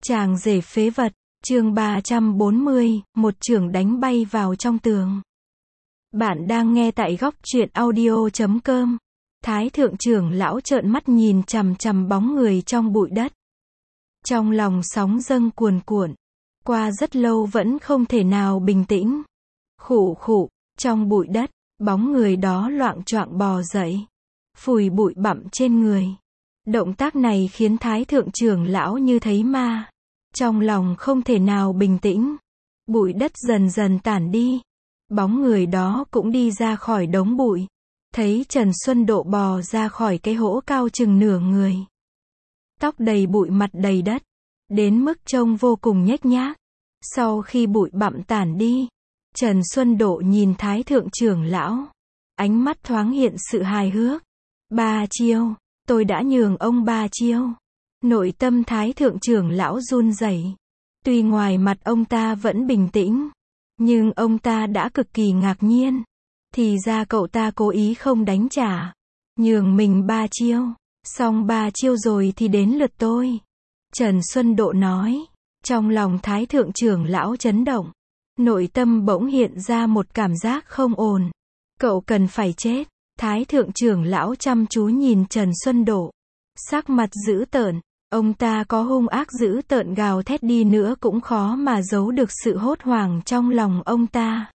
Chàng rể phế vật, chương 340, một chưởng đánh bay vào trong tường. Bạn đang nghe tại góc truyện audio.com. Thái thượng trưởng lão trợn mắt nhìn chằm chằm bóng người trong bụi đất. Trong lòng sóng dâng cuồn cuộn. Qua rất lâu vẫn không thể nào bình tĩnh. Khụ khụ, trong bụi đất, bóng người đó loạng choạng bò dậy. Phủi bụi bặm trên người. Động tác này khiến Thái thượng trưởng lão như thấy ma. Trong lòng không thể nào bình tĩnh. Bụi đất dần dần tản đi. Bóng người đó cũng đi ra khỏi đống bụi. Thấy Trần Xuân Độ bò ra khỏi cái hố cao chừng nửa người. Tóc đầy bụi, mặt đầy đất. Đến mức trông vô cùng nhếch nhác. Sau khi bụi bặm tản đi, Trần Xuân Độ nhìn Thái thượng trưởng lão. Ánh mắt thoáng hiện sự hài hước. 3 chiêu, tôi đã nhường ông 3 chiêu. Nội tâm Thái thượng trưởng lão run rẩy. Tuy ngoài mặt ông ta vẫn bình tĩnh, nhưng ông ta đã cực kỳ ngạc nhiên. Thì ra cậu ta cố ý không đánh trả, nhường mình 3 chiêu. Xong 3 chiêu rồi thì đến lượt tôi. Trần Xuân Độ nói. Trong lòng Thái thượng trưởng lão chấn động. Nội tâm bỗng hiện ra một cảm giác không ổn. Cậu cần phải chết. Thái thượng trưởng lão chăm chú nhìn Trần Xuân Độ. Sắc mặt dữ tợn. Ông ta có hung ác dữ tợn gào thét đi nữa cũng khó mà giấu được sự hốt hoảng trong lòng ông ta.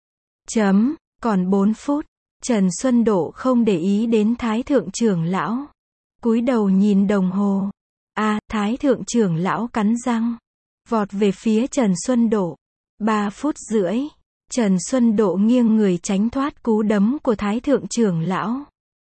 Còn 4 phút. Trần Xuân Độ không để ý đến Thái thượng trưởng lão. Cúi đầu nhìn đồng hồ. Thái thượng trưởng lão cắn răng. Vọt về phía Trần Xuân Độ. 3 phút rưỡi. Trần Xuân Độ nghiêng người tránh thoát cú đấm của Thái thượng trưởng lão.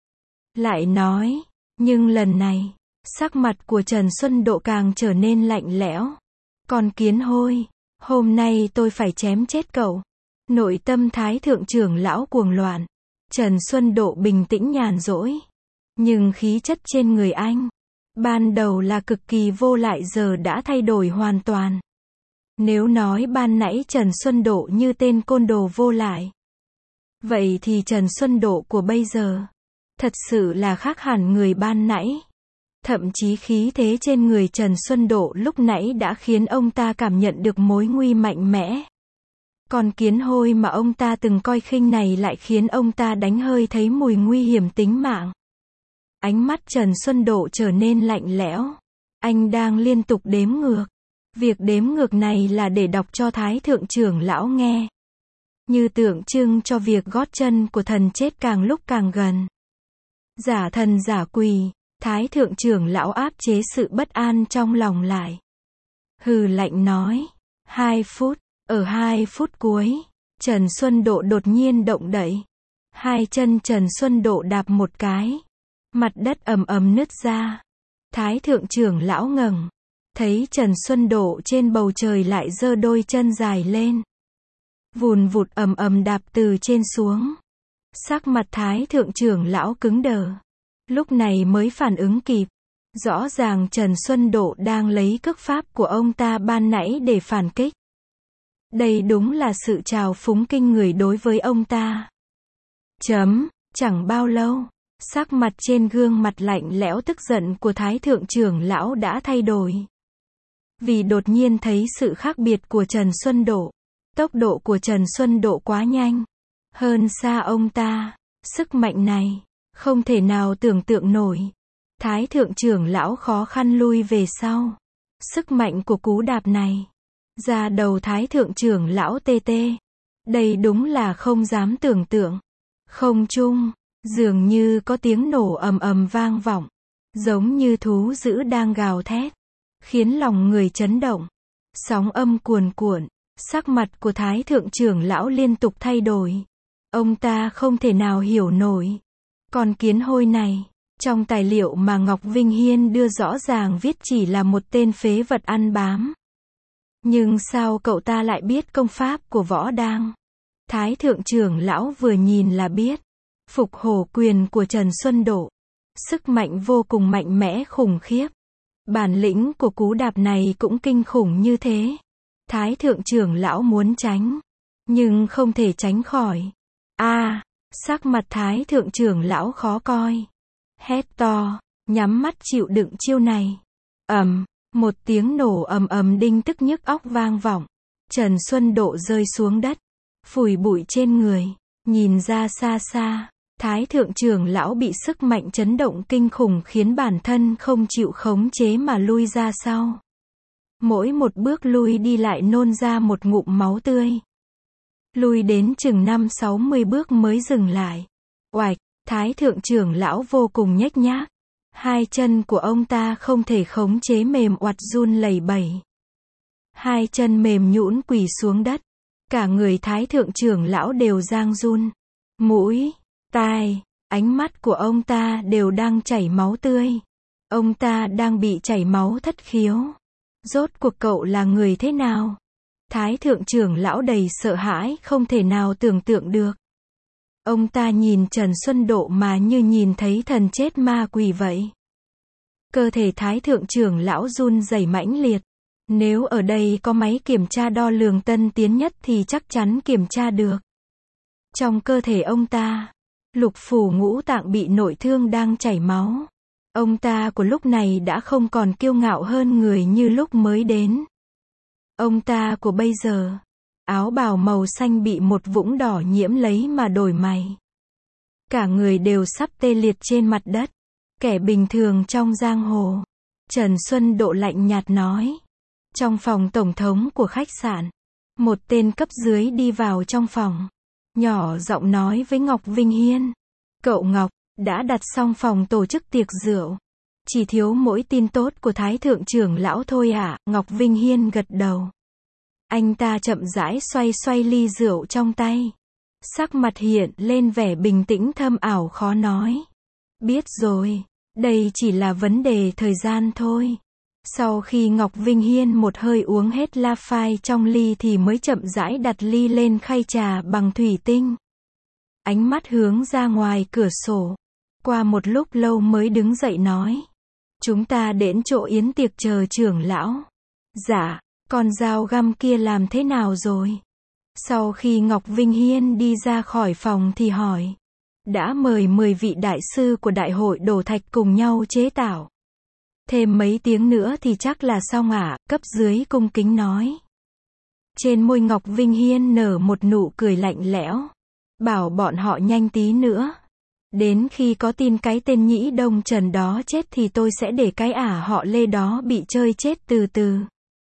Lại nói. Nhưng lần này, sắc mặt của Trần Xuân Độ càng trở nên lạnh lẽo. Con kiến hôi, hôm nay tôi phải chém chết cậu. Nội tâm Thái thượng trưởng lão cuồng loạn. Trần Xuân Độ bình tĩnh nhàn rỗi. Nhưng khí chất trên người anh, ban đầu là cực kỳ vô lại giờ đã thay đổi hoàn toàn. Nếu nói ban nãy Trần Xuân Độ như tên côn đồ vô lại, vậy thì Trần Xuân Độ của bây giờ thật sự là khác hẳn người ban nãy. Thậm chí khí thế trên người Trần Xuân Độ lúc nãy đã khiến ông ta cảm nhận được mối nguy mạnh mẽ. Con kiến hôi mà ông ta từng coi khinh này lại khiến ông ta đánh hơi thấy mùi nguy hiểm tính mạng. Ánh mắt Trần Xuân Độ trở nên lạnh lẽo. Anh đang liên tục đếm ngược. Việc đếm ngược này là để đọc cho Thái thượng trưởng lão nghe. Như tượng trưng cho việc gót chân của thần chết càng lúc càng gần. Giả thần giả quỷ, Thái thượng trưởng lão áp chế sự bất an trong lòng lại. Hừ lạnh nói. 2 phút. Ở 2 phút cuối, Trần Xuân Độ đột nhiên động đậy. 2 chân Trần Xuân Độ đạp một cái. Mặt đất ầm ầm nứt ra. Thái thượng trưởng lão ngẩng. Thấy Trần Xuân Độ trên bầu trời lại giơ đôi chân dài lên. Vùn vụt ầm ầm đạp từ trên xuống. Sắc mặt Thái thượng trưởng lão cứng đờ. Lúc này mới phản ứng kịp. Rõ ràng Trần Xuân Độ đang lấy cước pháp của ông ta ban nãy để phản kích. Đây đúng là sự trào phúng kinh người đối với ông ta. Chẳng bao lâu, sắc mặt trên gương mặt lạnh lẽo tức giận của Thái thượng trưởng lão đã thay đổi. Vì đột nhiên thấy sự khác biệt của Trần Xuân Độ. Tốc độ của Trần Xuân Độ quá nhanh. Hơn xa ông ta. Sức mạnh này, không thể nào tưởng tượng nổi. Thái thượng trưởng lão khó khăn lui về sau. Sức mạnh của cú đạp này. Da đầu Thái thượng trưởng lão tê tê. Đây đúng là không dám tưởng tượng. Không trung, dường như có tiếng nổ ầm ầm vang vọng. Giống như thú dữ đang gào thét. Khiến lòng người chấn động. Sóng âm cuồn cuộn. Sắc mặt của Thái thượng trưởng lão liên tục thay đổi. Ông ta không thể nào hiểu nổi. Con kiến hôi này, trong tài liệu mà Ngọc Vinh Hiên đưa rõ ràng viết chỉ là một tên phế vật ăn bám. Nhưng sao cậu ta lại biết công pháp của võ đang? Thái thượng trưởng lão vừa nhìn là biết. Phục hổ quyền của Trần Xuân Độ. Sức mạnh vô cùng mạnh mẽ khủng khiếp. Bản lĩnh của cú đạp này cũng kinh khủng như thế. Thái thượng trưởng lão muốn tránh, nhưng không thể tránh khỏi. Sắc mặt Thái thượng trưởng lão khó coi. Hét to, nhắm mắt chịu đựng chiêu này. Một tiếng nổ ầm ầm đinh tức nhức óc vang vọng. Trần Xuân Độ rơi xuống đất, phủi bụi trên người, nhìn ra xa xa, Thái thượng trưởng lão bị sức mạnh chấn động kinh khủng khiến bản thân không chịu khống chế mà lui ra sau. Mỗi một bước lui đi lại nôn ra một ngụm máu tươi. Lui đến chừng 5-60 bước mới dừng lại. Oạch, Thái thượng trưởng lão vô cùng nhếch nhác. Hai chân của ông ta không thể khống chế mềm oặt run lẩy bẩy. Hai chân mềm nhũn quỳ xuống đất. Cả người Thái thượng trưởng lão đều rang run. Mũi, tai, ánh mắt của ông ta đều đang chảy máu tươi. Ông ta đang bị chảy máu thất khiếu. Rốt cuộc cậu là người thế nào? Thái thượng trưởng lão đầy sợ hãi không thể nào tưởng tượng được. Ông ta nhìn Trần Xuân Độ mà như nhìn thấy thần chết ma quỷ vậy. Cơ thể Thái thượng trưởng lão run rẩy mãnh liệt. Nếu ở đây có máy kiểm tra đo lường tân tiến nhất thì chắc chắn kiểm tra được. Trong cơ thể ông ta, lục phủ ngũ tạng bị nội thương đang chảy máu. Ông ta của lúc này đã không còn kiêu ngạo hơn người như lúc mới đến. Ông ta của bây giờ, áo bào màu xanh bị một vũng đỏ nhiễm lấy mà đổi mày. Cả người đều sắp tê liệt trên mặt đất. Kẻ bình thường trong giang hồ. Trần Xuân Độ lạnh nhạt nói. Trong phòng tổng thống của khách sạn, một tên cấp dưới đi vào trong phòng. Nhỏ giọng nói với Ngọc Vinh Hiên. Cậu Ngọc, đã đặt xong phòng tổ chức tiệc rượu. Chỉ thiếu mỗi tin tốt của Thái thượng trưởng lão thôi ạ. Ngọc Vinh Hiên gật đầu. Anh ta chậm rãi xoay xoay ly rượu trong tay. Sắc mặt hiện lên vẻ bình tĩnh thâm ảo khó nói. Biết rồi, đây chỉ là vấn đề thời gian thôi. Sau khi Ngọc Vinh Hiên một hơi uống hết la phai trong ly thì mới chậm rãi đặt ly lên khay trà bằng thủy tinh. Ánh mắt hướng ra ngoài cửa sổ. Qua một lúc lâu mới đứng dậy nói. Chúng ta đến chỗ yến tiệc chờ trưởng lão. Dạ, con dao găm kia làm thế nào rồi? Sau khi Ngọc Vinh Hiên đi ra khỏi phòng thì hỏi. Đã mời 10 vị đại sư của đại hội đổ thạch cùng nhau chế tạo. Thêm mấy tiếng nữa thì chắc là xong ạ, cấp dưới cung kính nói. Trên môi Ngọc Vinh Hiên nở một nụ cười lạnh lẽo. Bảo bọn họ nhanh tí nữa. Đến khi có tin cái tên Nhĩ Đông Trần đó chết thì tôi sẽ để cái họ Lê đó bị chơi chết từ từ.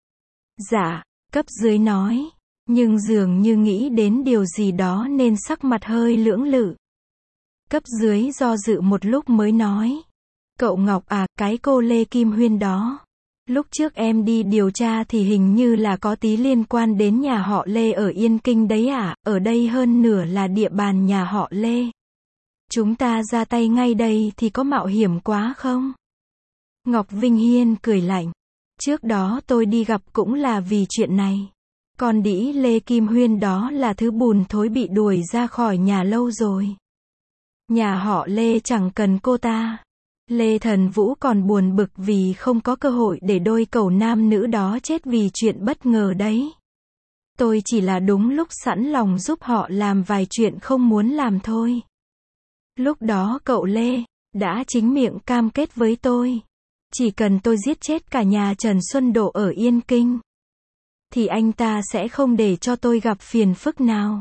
Dạ, cấp dưới nói. Nhưng dường như nghĩ đến điều gì đó nên sắc mặt hơi lưỡng lự. Cấp dưới do dự một lúc mới nói. Cậu Ngọc à, cái cô Lê Kim Huyên đó. Lúc trước em đi điều tra thì hình như là có tí liên quan đến nhà họ Lê ở Yên Kinh đấy à, ở đây hơn nửa là địa bàn nhà họ Lê. Chúng ta ra tay ngay đây thì có mạo hiểm quá không? Ngọc Vinh Hiên cười lạnh. Trước đó tôi đi gặp cũng là vì chuyện này. Con đĩ Lê Kim Huyên đó là thứ bùn thối bị đuổi ra khỏi nhà lâu rồi. Nhà họ Lê chẳng cần cô ta. Lê Thần Vũ còn buồn bực vì không có cơ hội để đôi cẩu nam nữ đó chết vì chuyện bất ngờ đấy. Tôi chỉ là đúng lúc sẵn lòng giúp họ làm vài chuyện không muốn làm thôi. Lúc đó cậu Lê đã chính miệng cam kết với tôi. Chỉ cần tôi giết chết cả nhà Trần Xuân Độ ở Yên Kinh, thì anh ta sẽ không để cho tôi gặp phiền phức nào.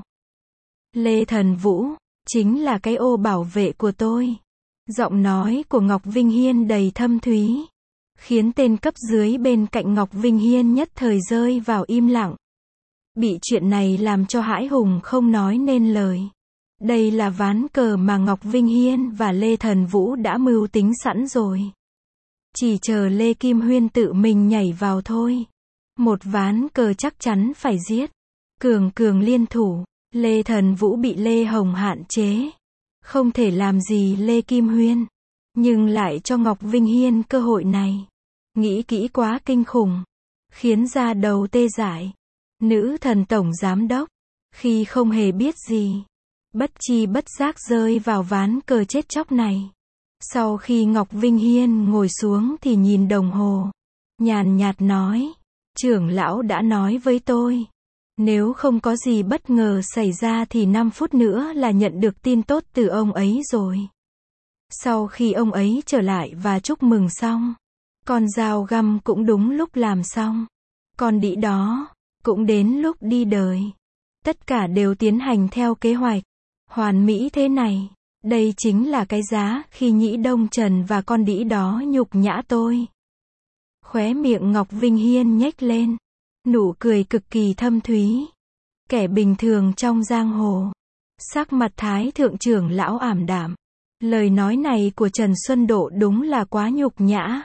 Lê Thần Vũ chính là cái ô bảo vệ của tôi. Giọng nói của Ngọc Vinh Hiên đầy thâm thúy, khiến tên cấp dưới bên cạnh Ngọc Vinh Hiên nhất thời rơi vào im lặng. Bị chuyện này làm cho hãi hùng không nói nên lời. Đây là ván cờ mà Ngọc Vinh Hiên và Lê Thần Vũ đã mưu tính sẵn rồi. Chỉ chờ Lê Kim Huyên tự mình nhảy vào thôi. Một ván cờ chắc chắn phải giết. Cường cường liên thủ, Lê Thần Vũ bị Lê Hồng hạn chế. Không thể làm gì Lê Kim Huyên. Nhưng lại cho Ngọc Vinh Hiên cơ hội này. Nghĩ kỹ quá kinh khủng. Khiến da đầu tê dại. Nữ thần tổng giám đốc. Khi không hề biết gì. Bất chi bất giác rơi vào ván cờ chết chóc này. Sau khi Ngọc Vinh Hiên ngồi xuống thì nhìn đồng hồ. Nhàn nhạt nói. Trưởng lão đã nói với tôi. Nếu không có gì bất ngờ xảy ra thì 5 phút nữa là nhận được tin tốt từ ông ấy rồi. Sau khi ông ấy trở lại và chúc mừng xong, Con dao găm cũng đúng lúc làm xong. Con đĩ đó, cũng đến lúc đi đời. Tất cả đều tiến hành theo kế hoạch. Hoàn mỹ thế này. Đây chính là cái giá khi Nhĩ Đông Trần và con đĩ đó nhục nhã tôi. Khóe miệng Ngọc Vinh Hiên nhếch lên. Nụ cười cực kỳ thâm thúy. Kẻ bình thường trong giang hồ. Sắc mặt Thái thượng trưởng lão ảm đạm. Lời nói này của Trần Xuân Độ đúng là quá nhục nhã.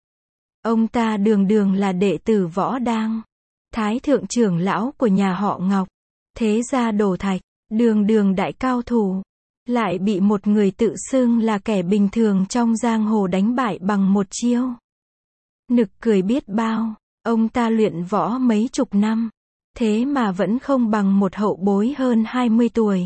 Ông ta đường đường là đệ tử Võ Đang. Thái thượng trưởng lão của nhà họ Ngọc. Thế gia Đồ Thạch. Đường đường đại cao thủ. Lại bị một người tự xưng là kẻ bình thường trong giang hồ đánh bại bằng một chiêu. Nực cười biết bao. Ông ta luyện võ mấy chục năm. Thế mà vẫn không bằng một hậu bối hơn 20 tuổi.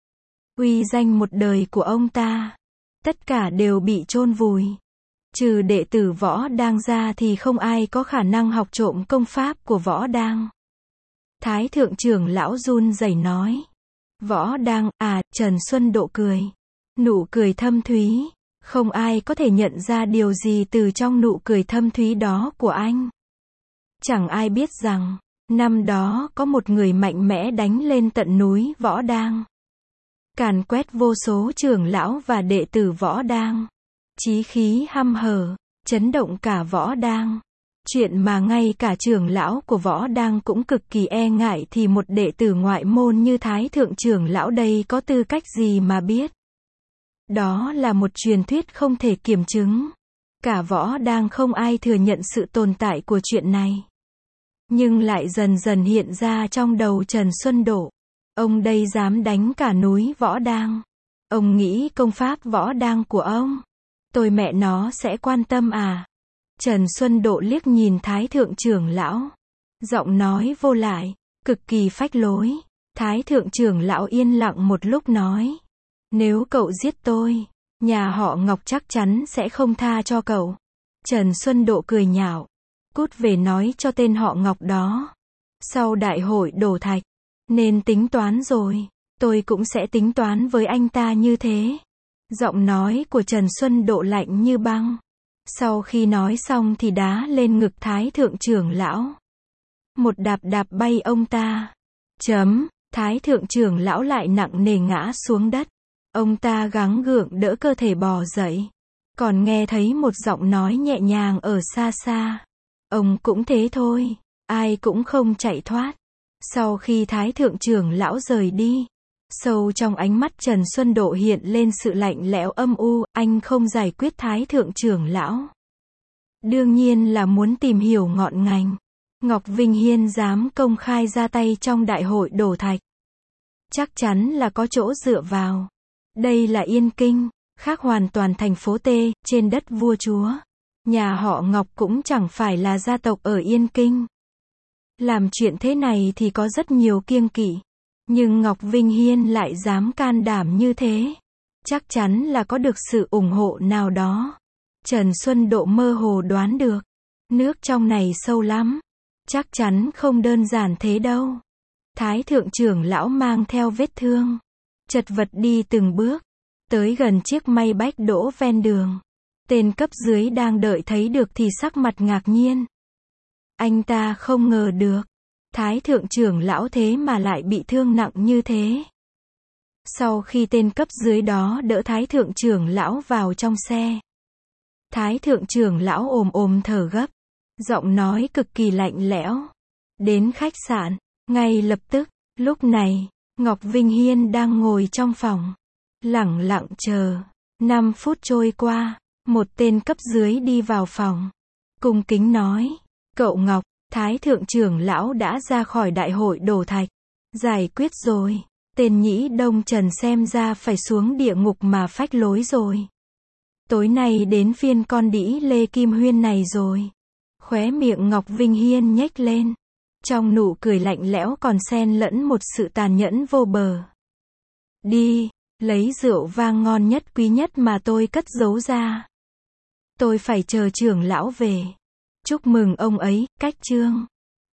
Uy danh một đời của ông ta. Tất cả đều bị chôn vùi. Trừ đệ tử Võ Đang ra thì không ai có khả năng học trộm công pháp của Võ Đang. Thái thượng trưởng lão run rẩy nói. Võ Đang, à, Trần Xuân Độ cười. Nụ cười thâm thúy. Không ai có thể nhận ra điều gì từ trong nụ cười thâm thúy đó của anh. Chẳng ai biết rằng, năm đó có một người mạnh mẽ đánh lên tận núi Võ Đang. Càn quét vô số trưởng lão và đệ tử Võ Đang. Chí khí hăm hở, chấn động cả Võ Đang. Chuyện mà ngay cả trưởng lão của Võ Đang cũng cực kỳ e ngại thì một đệ tử ngoại môn như Thái thượng trưởng lão đây có tư cách gì mà biết. Đó là một truyền thuyết không thể kiểm chứng. Cả Võ Đang không ai thừa nhận sự tồn tại của chuyện này. Nhưng lại dần dần hiện ra trong đầu Trần Xuân Độ. Ông đây dám đánh cả núi Võ Đang. Ông nghĩ công pháp Võ Đang của ông, tôi mẹ nó sẽ quan tâm à? Trần Xuân Độ liếc nhìn Thái thượng trưởng lão. Giọng nói vô lại, cực kỳ phách lối. Thái thượng trưởng lão yên lặng một lúc nói. Nếu cậu giết tôi, nhà họ Ngọc chắc chắn sẽ không tha cho cậu. Trần Xuân Độ cười nhạo. Cút về nói cho tên họ Ngọc đó. Sau đại hội Đồ Thạch, nên tính toán rồi. Tôi cũng sẽ tính toán với anh ta như thế. Giọng nói của Trần Xuân Độ lạnh như băng. Sau khi nói xong thì đá lên ngực Thái thượng trưởng lão. Một đạp đạp bay ông ta. Thái thượng trưởng lão lại nặng nề ngã xuống đất. Ông ta gắng gượng đỡ cơ thể bò dậy. Còn nghe thấy một giọng nói nhẹ nhàng ở xa xa. Ông cũng thế thôi. Ai cũng không chạy thoát. Sau khi Thái thượng trưởng lão rời đi, sâu trong ánh mắt Trần Xuân Độ hiện lên sự lạnh lẽo âm u. Anh không giải quyết Thái thượng trưởng lão. Đương nhiên là muốn tìm hiểu ngọn ngành. Ngọc Vinh Hiên dám công khai ra tay trong đại hội Đồ Thạch. Chắc chắn là có chỗ dựa vào. Đây là Yên Kinh, khác hoàn toàn thành phố T, trên đất vua chúa. Nhà họ Ngọc cũng chẳng phải là gia tộc ở Yên Kinh. Làm chuyện thế này thì có rất nhiều kiêng kỵ. Nhưng Ngọc Vinh Hiên lại dám can đảm như thế. Chắc chắn là có được sự ủng hộ nào đó. Trần Xuân Độ mơ hồ đoán được. Nước trong này sâu lắm. Chắc chắn không đơn giản thế đâu. Thái thượng trưởng lão mang theo vết thương. Chật vật đi từng bước. Tới gần chiếc may bách đỗ ven đường. Tên cấp dưới đang đợi thấy được thì sắc mặt ngạc nhiên. Anh ta không ngờ được. Thái thượng trưởng lão thế mà lại bị thương nặng như thế. Sau khi tên cấp dưới đó đỡ Thái thượng trưởng lão vào trong xe. Thái thượng trưởng lão ồm thở gấp. Giọng nói cực kỳ lạnh lẽo. Đến khách sạn, ngay lập tức. Lúc này, Ngọc Vinh Hiên đang ngồi trong phòng. Lẳng lặng chờ. 5 phút trôi qua, một tên cấp dưới đi vào phòng. Cung kính nói. Cậu Ngọc, Thái thượng trưởng lão đã ra khỏi đại hội Đồ Thạch. Giải quyết rồi. Tên Nhĩ Đông Trần xem ra phải xuống địa ngục mà phách lối rồi. Tối nay đến phiên con đĩ Lê Kim Huyên này rồi. Khóe miệng Ngọc Vinh Hiên nhếch lên. Trong nụ cười lạnh lẽo còn xen lẫn một sự tàn nhẫn vô bờ. Đi, lấy rượu vang ngon nhất quý nhất mà tôi cất giấu ra. Tôi phải chờ trưởng lão về. Chúc mừng ông ấy, Cách Trương.